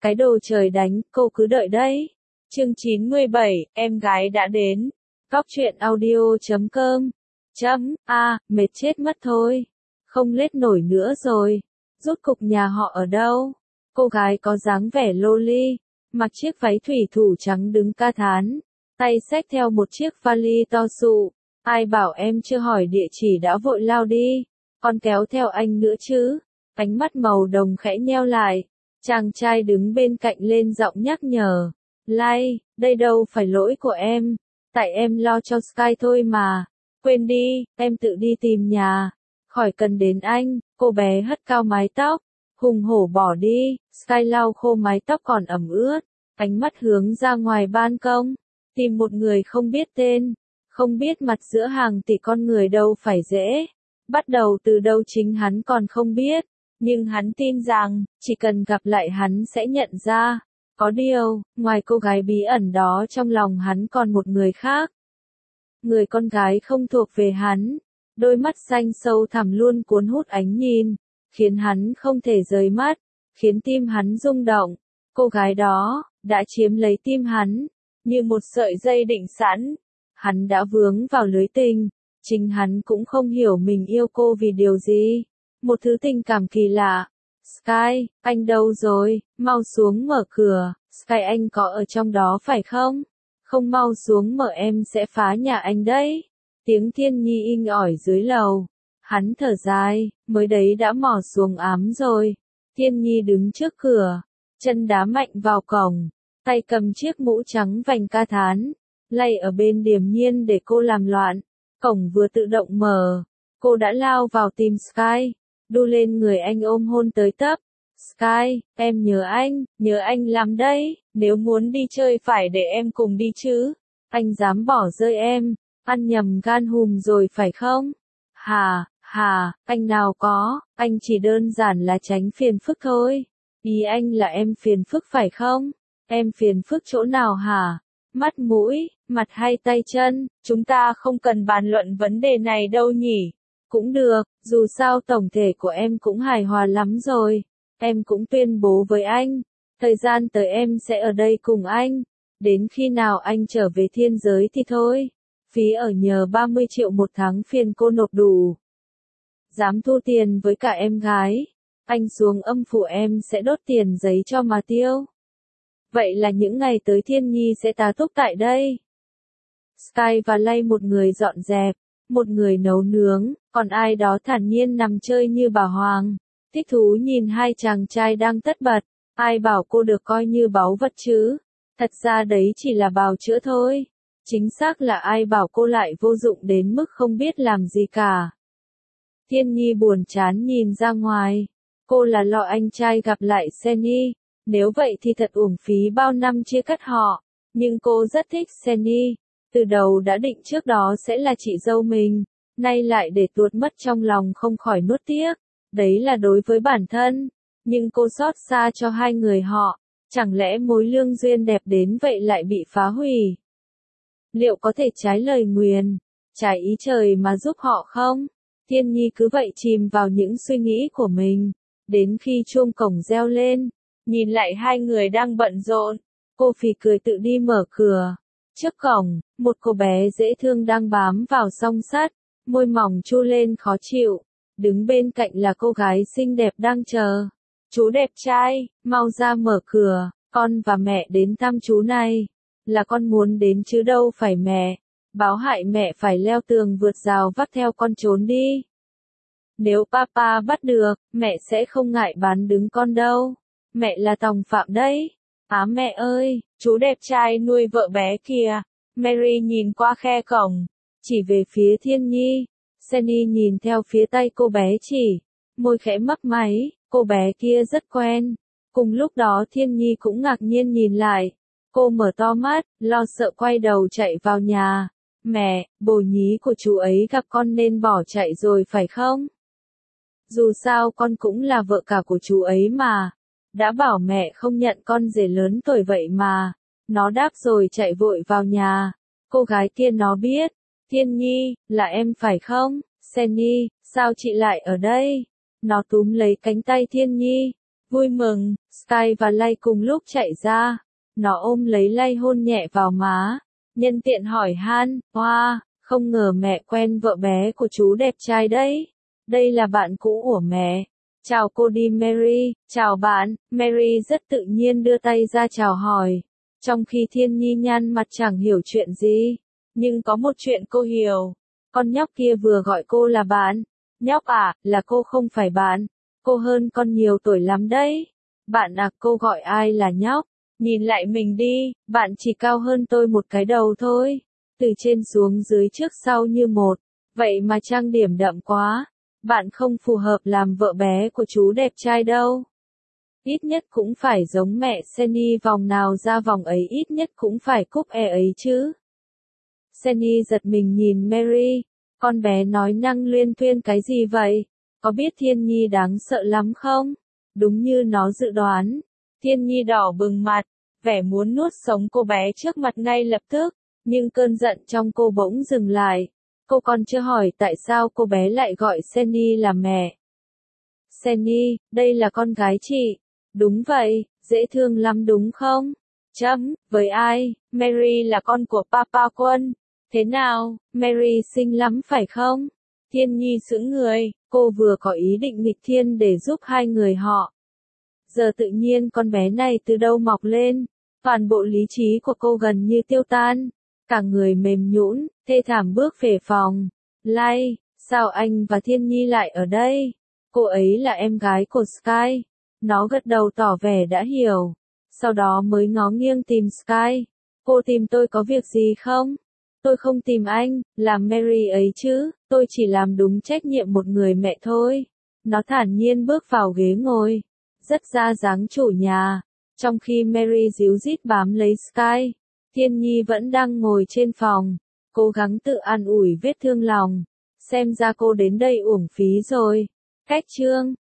Cái đồ trời đánh, cô cứ đợi đấy. Chương 97, em gái đã đến. Góc truyện audio.com. Mệt chết mất thôi. Không lết nổi nữa rồi. Rốt cục nhà họ ở đâu? Cô gái có dáng vẻ loli, mặc chiếc váy thủy thủ trắng đứng ca thán, tay xách theo một chiếc vali to xụ. Ai bảo em chưa hỏi địa chỉ đã vội lao đi, còn kéo theo anh nữa chứ? Ánh mắt màu đồng khẽ nheo lại. Chàng trai đứng bên cạnh lên giọng nhắc nhở. Lai, đây đâu phải lỗi của em. Tại em lo cho Sky thôi mà. Quên đi, em tự đi tìm nhà. Khỏi cần đến anh. Cô bé hất cao mái tóc, hùng hổ bỏ đi. Sky lau khô mái tóc còn ẩm ướt, ánh mắt hướng ra ngoài ban công. Tìm một người không biết tên, không biết mặt giữa hàng tỷ con người đâu phải dễ. Bắt đầu từ đâu chính hắn còn không biết. Nhưng hắn tin rằng, chỉ cần gặp lại hắn sẽ nhận ra. Có điều, ngoài cô gái bí ẩn đó trong lòng hắn còn một người khác. Người con gái không thuộc về hắn. Đôi mắt xanh sâu thẳm luôn cuốn hút ánh nhìn, khiến hắn không thể rời mắt, khiến tim hắn rung động. Cô gái đó, đã chiếm lấy tim hắn, như một sợi dây định sẵn. Hắn đã vướng vào lưới tình, chính hắn cũng không hiểu mình yêu cô vì điều gì. Một thứ tình cảm kỳ lạ. Sky, anh đâu rồi? Mau xuống mở cửa. Sky, anh có ở trong đó phải không? Không mau xuống mở em sẽ phá nhà anh đấy. Tiếng Thiên Nhi inh ỏi dưới lầu. Hắn thở dài, mới đấy đã mò xuống ám rồi. Thiên Nhi đứng trước cửa, chân đá mạnh vào cổng, tay cầm chiếc mũ trắng vành ca thán, lay ở bên điềm nhiên để cô làm loạn. Cổng vừa tự động mở, cô đã lao vào tìm Sky, đu lên người anh ôm hôn tới tấp. Sky, em nhớ anh lắm đấy, nếu muốn đi chơi phải để em cùng đi chứ. Anh dám bỏ rơi em, ăn nhầm gan hùm rồi phải không? Anh nào có, anh chỉ đơn giản là tránh phiền phức thôi. Ý anh là em phiền phức phải không? Em phiền phức chỗ nào hả? Mắt mũi, mặt hay tay chân, chúng ta không cần bàn luận vấn đề này đâu nhỉ? Cũng được, dù sao tổng thể của em cũng hài hòa lắm rồi. Em cũng tuyên bố với anh, thời gian tới em sẽ ở đây cùng anh. Đến khi nào anh trở về thiên giới thì thôi. Phí ở nhờ 30 triệu một tháng phiền cô nộp đủ. Dám thu tiền với cả em gái. Anh xuống âm phủ em sẽ đốt tiền giấy cho mà tiêu. Vậy là những ngày tới Thiên Nhi sẽ tá túc tại đây. Sky và Lay một người dọn dẹp, một người nấu nướng, còn ai đó thản nhiên nằm chơi như bà Hoàng. Thích thú nhìn hai chàng trai đang tất bật. Ai bảo cô được coi như báu vật chứ? Thật ra đấy chỉ là bào chữa thôi. Chính xác là ai bảo cô lại vô dụng đến mức không biết làm gì cả. Thiên Nhi buồn chán nhìn ra ngoài. Cô là lo anh trai gặp lại Senny. Nếu vậy thì thật uổng phí bao năm chia cắt họ. Nhưng cô rất thích Senny. Từ đầu đã định trước đó sẽ là chị dâu mình. Nay lại để tuột mất trong lòng không khỏi nuốt tiếc. Đấy là đối với bản thân. Nhưng cô xót xa cho hai người họ. Chẳng lẽ mối lương duyên đẹp đến vậy lại bị phá hủy? Liệu có thể trái lời nguyền, trái ý trời mà giúp họ không? Thiên Nhi cứ vậy chìm vào những suy nghĩ của mình. Đến khi chuông cổng reo lên, nhìn lại hai người đang bận rộn, cô phì cười tự đi mở cửa. Trước cổng, một cô bé dễ thương đang bám vào song sắt, môi mỏng chu lên khó chịu. Đứng bên cạnh là cô gái xinh đẹp đang chờ. Chú đẹp trai, mau ra mở cửa, con và mẹ đến thăm chú này. Là con muốn đến chứ đâu phải mẹ. Báo hại mẹ phải leo tường vượt rào vắt theo con trốn đi. Nếu papa bắt được, mẹ sẽ không ngại bán đứng con đâu. Mẹ là tòng phạm đấy. Mẹ ơi, chú đẹp trai nuôi vợ bé kìa. Mary nhìn qua khe cổng, chỉ về phía Thiên Nhi. Senny nhìn theo phía tay cô bé chỉ, môi khẽ mấp máy, cô bé kia rất quen. Cùng lúc đó Thiên Nhi cũng ngạc nhiên nhìn lại. Cô mở to mắt, lo sợ quay đầu chạy vào nhà. Mẹ, bồ nhí của chú ấy gặp con nên bỏ chạy rồi phải không? Dù sao con cũng là vợ cả của chú ấy mà. Đã bảo mẹ không nhận con rể lớn tuổi vậy mà. Nó đáp rồi chạy vội vào nhà. Cô gái kia nó biết. Thiên Nhi, là em phải không? Senny, sao chị lại ở đây? Nó túm lấy cánh tay Thiên Nhi. Vui mừng, Sky và Lay cùng lúc chạy ra. Nó ôm lấy Lay hôn nhẹ vào má. Nhân tiện hỏi han, wow, không ngờ mẹ quen vợ bé của chú đẹp trai đấy. Đây là bạn cũ của mẹ. Chào cô đi Mary, chào bạn. Mary rất tự nhiên đưa tay ra chào hỏi. Trong khi Thiên Nhi nhăn mặt chẳng hiểu chuyện gì. Nhưng có một chuyện cô hiểu. Con nhóc kia vừa gọi cô là bạn. Nhóc à, là cô không phải bạn. Cô hơn con nhiều tuổi lắm đấy. Bạn à, cô gọi ai là nhóc? Nhìn lại mình đi, bạn chỉ cao hơn tôi một cái đầu thôi. Từ trên xuống dưới trước sau như một. Vậy mà trang điểm đậm quá. Bạn không phù hợp làm vợ bé của chú đẹp trai đâu. Ít nhất cũng phải giống mẹ Senny, vòng nào ra vòng ấy, ít nhất cũng phải cúp e ấy chứ. Senny giật mình nhìn Mary. Con bé nói năng luyên thuyên cái gì vậy? Có biết Thiên Nhi đáng sợ lắm không? Đúng như nó dự đoán. Thiên Nhi đỏ bừng mặt, vẻ muốn nuốt sống cô bé trước mặt ngay lập tức. Nhưng cơn giận trong cô bỗng dừng lại. Cô còn chưa hỏi tại sao cô bé lại gọi Senny là mẹ. Senny, đây là con gái chị. Đúng vậy, dễ thương lắm đúng không? Với ai? Mary là con của Papa Quân. Thế nào, Mary xinh lắm phải không? Thiên Nhi sững người, cô vừa có ý định nghịch thiên để giúp hai người họ. Giờ tự nhiên con bé này từ đâu mọc lên, toàn bộ lý trí của cô gần như tiêu tan. Cả người mềm nhũn, thê thảm bước về phòng. Lay, sao anh và Thiên Nhi lại ở đây? Cô ấy là em gái của Sky. Nó gật đầu tỏ vẻ đã hiểu. Sau đó mới ngó nghiêng tìm Sky. Cô tìm tôi có việc gì không? Tôi không tìm anh, làm Mary ấy chứ, tôi chỉ làm đúng trách nhiệm một người mẹ thôi. Nó thản nhiên bước vào ghế ngồi. Rất ra dáng chủ nhà. Trong khi Mary díu dít bám lấy Sky. Thiên Nhi vẫn đang ngồi trên phòng, cố gắng tự an ủi vết thương lòng. Xem ra cô đến đây uổng phí rồi. Cách chương